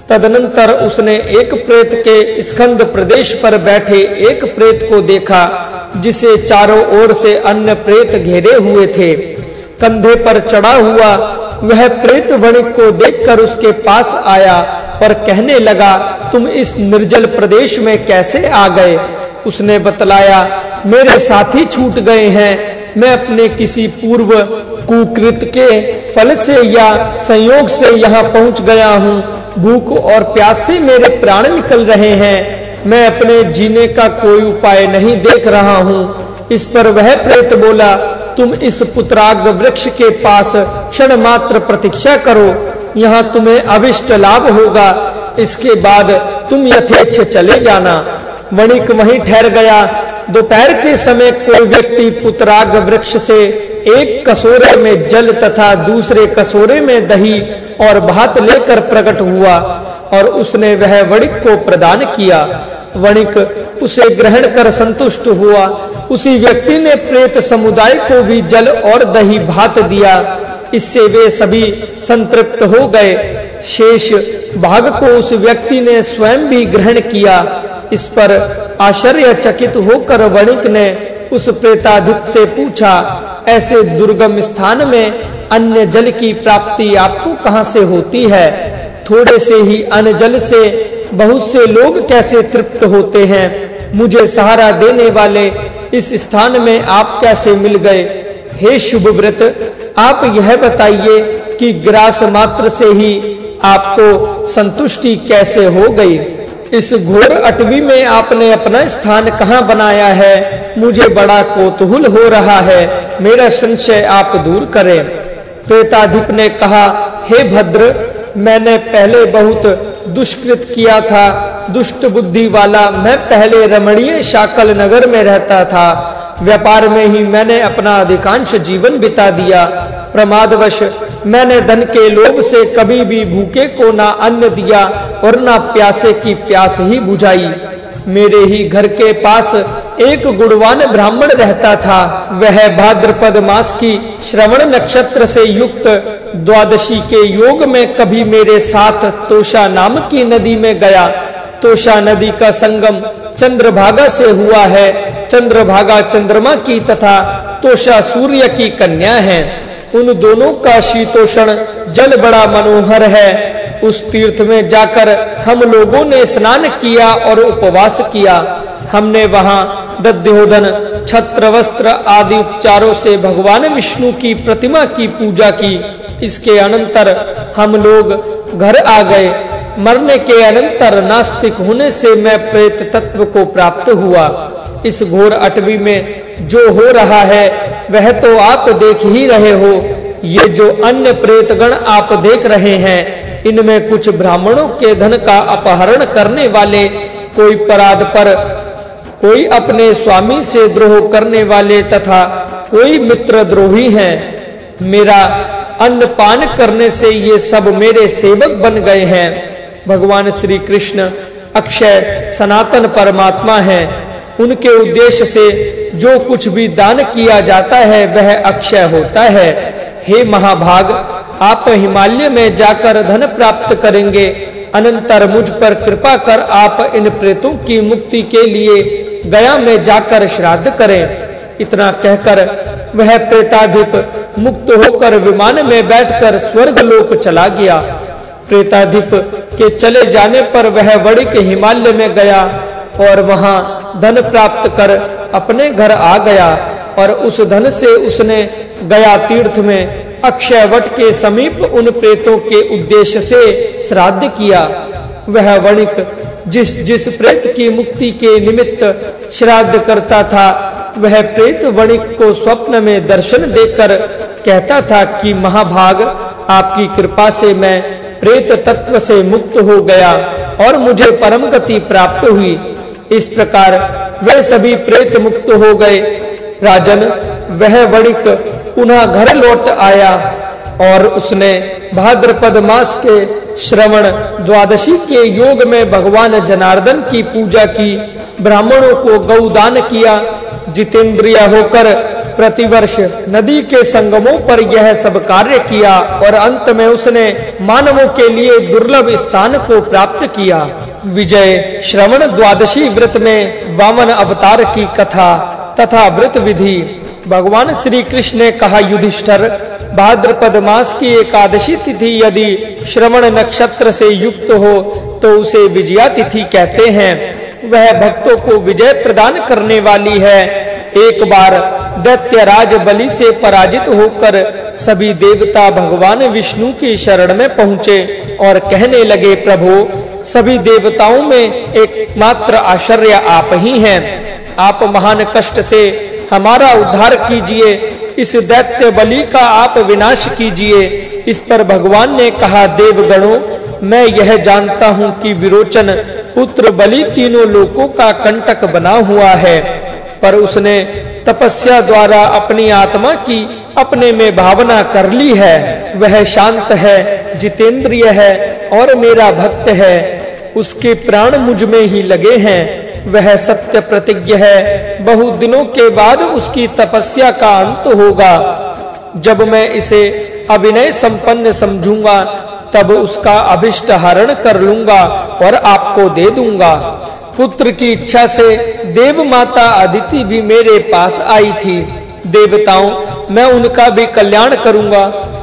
तदनंतर उसने एक प्रेत के स्कंद प्रदेश पर बैठे एक प्रेत को देखा, जिसे चारों ओर से अन्य प्रेत घेरे हुए थे। कंधे पर चढ़ा हुआ वह प्रेत वणिक को देखकर उसके पास आया और कहने लगा, तुम इस निर्जल प्रदेश में कैसे आ गए? उसने बतलाया, मेरे साथी छूट गए हैं। मैं अपने किसी पूर्व कुकृत के फल से या संयोग से यहाँ पहुँच गया हूँ। भूख और प्यास से मेरे प्राण निकल रहे हैं। मैं अपने जीने का कोई उपाय नहीं देख रहा हूँ। इस पर वह प्रेत बोला, तुम इस पुत्राग वृक्ष के पास क्षण मात्र प्रतीक्षा करो, यहाँ तुम्हें अभिष्ट लाभ होगा। इसके बाद तुम यथेच्छ चले जाना। वणिक वहीं ठहर गया। दोपहर के समय कोई व्यक्ति पुत्राग वृक्ष से एक कसोरे में जल तथा दूसरे कसोरे में दही और भात लेकर प्रकट हुआ और उसने वह वणिक को प्रदान किया। वणिक उसे ग्रहण कर संतुष्ट हुआ। उसी व्यक्ति ने प्रेत समुदाय को भी जल और दही भात दिया। इससे वे सभी संतृप्त हो गए। शेष भाग को उस व्यक्ति ने स्वयं भी ग्रहण किया। इस पर आश्चर्यचकित होकर वणिक ने उस प्रेताधिप से पूछा, ऐसे दुर्गम स्थान में अन्य जल की प्राप्ति आपको कहां से होती है? थोड़े से ही अन्न जल से बहुत से लोग कैसे तृप्त होते हैं? मुझे सहारा देने वाले इस स्थान में आप कैसे मिल गए? हे शुभव्रत, आप यह बताइए कि ग्रास मात्र से ही आपको संतुष्टि कैसे हो गई? इस घोर अटवी में आपने अपना स्थान कहाँ बनाया है? मुझे बड़ा कौतूहल हो रहा है। मेरा संशय आप दूर करें। प्रेताधिप ने कहा, हे भद्र, मैंने पहले बहुत दुष्कृत किया था। दुष्ट बुद्धि वाला मैं पहले रमणीय शाकल नगर में रहता था। व्यापार में ही मैंने अपना अधिकांश जीवन बिता दिया। प्रमादवश मैंने धन के लोभ से कभी भी भूखे को ना अन्न दिया और ना प्यासे की प्यास ही बुझाई। मेरे ही घर के पास एक गुणवान ब्राह्मण रहता था। वह भाद्रपद मास की श्रवण नक्षत्र से युक्त द्वादशी के योग में कभी मेरे साथ तोषा नाम की नदी में गया। तोषा नदी का संगम चंद्रभागा से हुआ है। चंद्रभागा चंद्रमा की तथा तोषा सूर्य की कन्या है। उन दोनों का शीतोषण जल बड़ा मनोहर है। उस तीर्थ में जाकर हम लोगों ने स्नान किया और उपवास किया। हमने वहां दध्योदन, छत्र वस्त्र आदि उपचारों से भगवान विष्णु की प्रतिमा की पूजा की। इसके अनंतर हम लोग घर आ गए। मरने के अनंतर नास्तिक होने से मैं प्रेत तत्व को प्राप्त हुआ। इस घोर अटवी में जो हो रहा है वह तो आप देख ही रहे हो। ये जो अन्य प्रेतगण आप देख रहे हैं, इनमें कुछ ब्राह्मणों के धन का अपहरण करने वाले, कोई पराध पर, कोई अपने स्वामी से द्रोह करने वाले तथा कोई मित्र द्रोही हैं। मेरा अन्न पान करने से ये सब मेरे सेवक बन गए हैं। भगवान श्री कृष्ण अक्षय सनातन परमात्मा हैं। उनके उद्देश्य से जो कुछ भी दान किया जाता है वह अक्षय होता है। हे महाभाग, आप हिमालय में जाकर धन प्राप्त करेंगे। अनंतर मुझ पर कृपा कर आप इन प्रेतों की मुक्ति के लिए गया में जाकर श्राद्ध करें। इतना कहकर वह प्रेताधिप मुक्त होकर विमान में बैठकर स्वर्ग लोक चला गया। प्रेताधिप के चले जाने पर वह वणिक हिमालय में गया और वहां धन प्राप्त कर अपने घर आ गया और उस धन से उसने गया तीर्थ में अक्षय वट के समीप उन प्रेतों के उद्देश्य से श्राद्ध किया। वह वणिक जिस प्रेत की मुक्ति के निमित्त श्राद्ध करता था, वह प्रेत वणिक को स्वप्न में दर्शन देकर कहता था कि महाभाग, आपकी कृपा से मैं प्रेत तत्व से मुक्त हो गया और मुझे परम गति प्राप्त हुई। इस प्रकार वे सभी प्रेत मुक्त हो गए। राजन, वह वणिक पुनः घर लौट आया और उसने भाद्रपद मास के श्रवण द्वादशी के योग में भगवान जनार्दन की पूजा की। ब्राह्मणों को गौदान किया। जितेंद्रिय होकर प्रतिवर्ष नदी के संगमों पर यह सब कार्य किया और अंत में उसने मानवों के लिए दुर्लभ स्थान को प्राप्त किया। विजय श्रवण द्वादशी व्रत में वामन अवतार की कथा तथा व्रत विधि। भगवान श्री कृष्ण ने कहा, युधिष्ठिर, भाद्रपद मास की एकादशी तिथि यदि श्रवण नक्षत्र से युक्त हो तो उसे विजया तिथि कहते हैं। वह भक्तों को विजय प्रदान करने वाली है। एक बार दैत्यराज बलि से पराजित होकर सभी देवता भगवान विष्णु की शरण में पहुंचे और कहने लगे, प्रभु, सभी देवताओं में एकमात्र आश्चर्य आप ही हैं। आप महान कष्ट से हमारा उद्धार कीजिए, इस दैत्य बलि का आप विनाश कीजिए। इस पर भगवान ने कहा, देवगणों, मैं यह जानता हूँ कि विरोचन पुत्र बलि तीनों लोकों का कंटक बना हुआ है, पर उसने तपस्या द्वारा अपनी आत्मा की अपने में भावना कर ली है। वह शांत है, जितेंद्रिय है और मेरा भक्त है। उसके प्राण मुझ में ही लगे हैं। वह सत्य प्रतिज्ञ है। बहुत दिनों के बाद उसकी तपस्या का अंत होगा। जब मैं इसे अभिनय संपन्न समझूंगा तब उसका अभिष्ट हरण कर लूंगा और आपको दे दूंगा। पुत्र की इच्छा से देव माता अदिति भी मेरे पास आई थी। देवताओं, मैं उनका भी कल्याण करूंगा।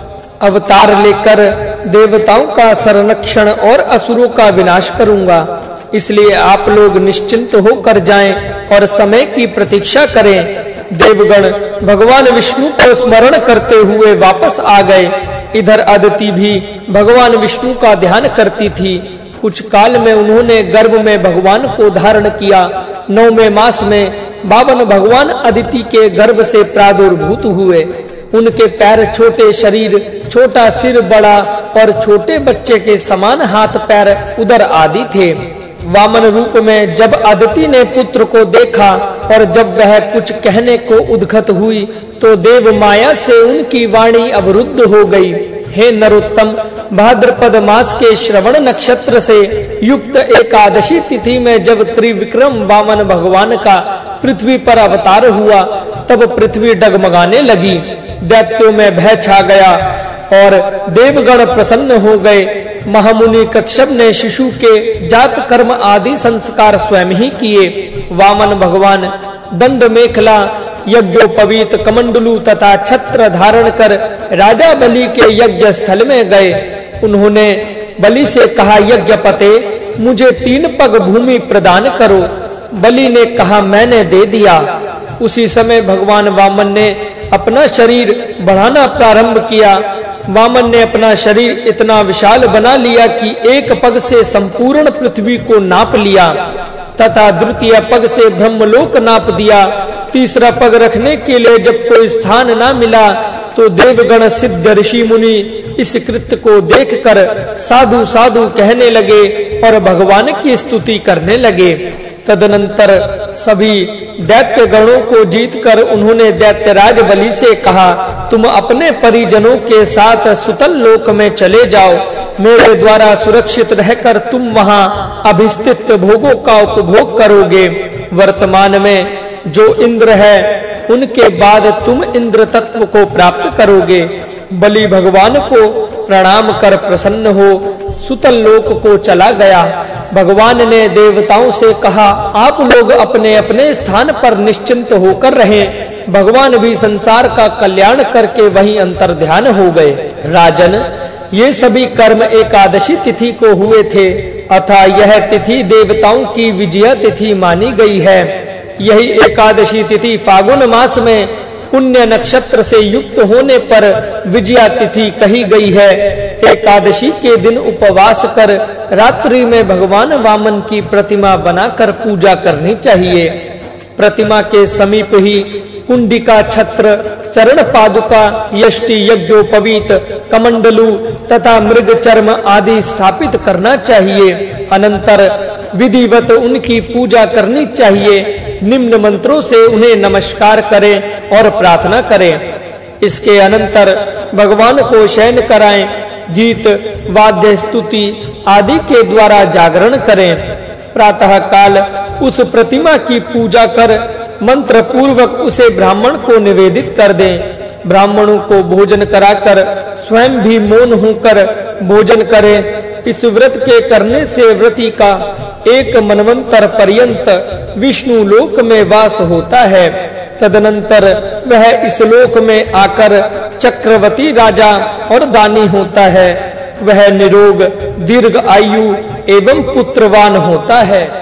अवतार लेकर देवताओं का संरक्षण और असुरों का विनाश करूंगा। इसलिए आप लोग निश्चिंत होकर जाएं और समय की प्रतीक्षा करें। देवगण भगवान विष्णु को स्मरण करते हुए वापस आ गए। इधर अदिति भी भगवान विष्णु का ध्यान करती थी। कुछ काल में उन्होंने गर्भ में भगवान को धारण किया। 9वें मास में बावन भगवान अदिति के गर्भ से प्रादुर्भूत हुए। उनके पैर, छोटे शरीर, छोटा सिर, बड़ा और छोटे बच्चे के समान हाथ, पैर, उदर आदि थे। वामन रूप में जब अदिति ने पुत्र को देखा और जब वह कुछ कहने को उद्गत हुई तो देव माया से उनकी वाणी अवरुद्ध हो गई। हे नरोत्तम, भाद्रपद मास के श्रवण नक्षत्र से युक्त एकादशी तिथि में जब त्रिविक्रम वामन भगवान का पृथ्वी पर अवतार हुआ तब पृथ्वी डगमगाने लगी। दैत्यों में भय छा गया और देवगण प्रसन्न हो गए। महामुनि कश्यप ने शिशु के जात कर्म आदि संस्कार स्वयं ही किए। वामन भगवान दंड मेखला, यज्ञोपवीत, कमंडलू तथा छत्र धारण कर राजा बलि के यज्ञ स्थल में गए। उन्होंने बलि से कहा, यज्ञपते, मुझे 3 पग भूमि प्रदान करो। बलि ने कहा, मैंने दे दिया। उसी समय भगवान वामन ने अपना शरीर बढ़ाना प्रारंभ किया। वामन ने अपना शरीर इतना विशाल बना लिया कि एक पग से संपूर्ण पृथ्वी को नाप लिया तथा द्वितीय पग से ब्रह्मलोक नाप दिया। तीसरा पग रखने के लिए जब कोई स्थान न मिला तो देवगण, सिद्ध, ऋषि मुनि इस कृत्य को देखकर साधु साधु कहने लगे और भगवान की स्तुति करने लगे। तदनंतर सभी दैत्य गणों को जीतकर उन्होंने दैत्यराज बलि से कहा, तुम अपने परिजनों के साथ सुतल लोक में चले जाओ। मेरे द्वारा सुरक्षित रहकर तुम वहां अभिस्थित भोगों का उपभोग करोगे। वर्तमान में जो इंद्र है उनके बाद तुम इंद्र तत्व को प्राप्त करोगे। बलि भगवान को प्रणाम कर प्रसन्न हो सुतल लोक को चला गया। भगवान ने देवताओं से कहा, आप लोग अपने अपने स्थान पर निश्चिंत होकर रहें। भगवान भी संसार का कल्याण करके वहीं अंतर ध्यान हो गए। राजन, ये सभी कर्म एकादशी तिथि को हुए थे, अतः यह तिथि देवताओं की विजया तिथि मानी गई है। यही एकादशी तिथि फागुन मास में पुण्य नक्षत्र से युक्त होने पर विजया तिथि कही गई है। एकादशी के दिन उपवास कर रात्रि में भगवान वामन की प्रतिमा बनाकर पूजा करनी चाहिए। प्रतिमा के समीप ही कुंडिका, छत्र, चरण पादुका, यष्टि, यज्ञोपवीत, कमंडलू तथा मृग चर्म आदि स्थापित करना चाहिए। अनंतर विधिवत उनकी पूजा करनी चाहिए। निम्न मंत्रों से उन्हें नमस्कार करें और प्रार्थना करें। इसके अनंतर भगवान को शयन कराएं। गीत, वाद्य, स्तुति आदि के द्वारा जागरण करें। प्रातः काल उस प्रतिमा की पूजा कर मंत्र पूर्वक उसे ब्राह्मण को निवेदित कर दें। ब्राह्मणों को भोजन कराकर स्वयं भी मौन होकर भोजन करें। इस व्रत के करने से व्रती का 1 मनवंतर पर्यंत विष्णु लोक में वास होता है। तदनंतर वह इस लोक में आकर चक्रवर्ती राजा और दानी होता है। वह निरोग, दीर्घ आयु एवं पुत्रवान होता है।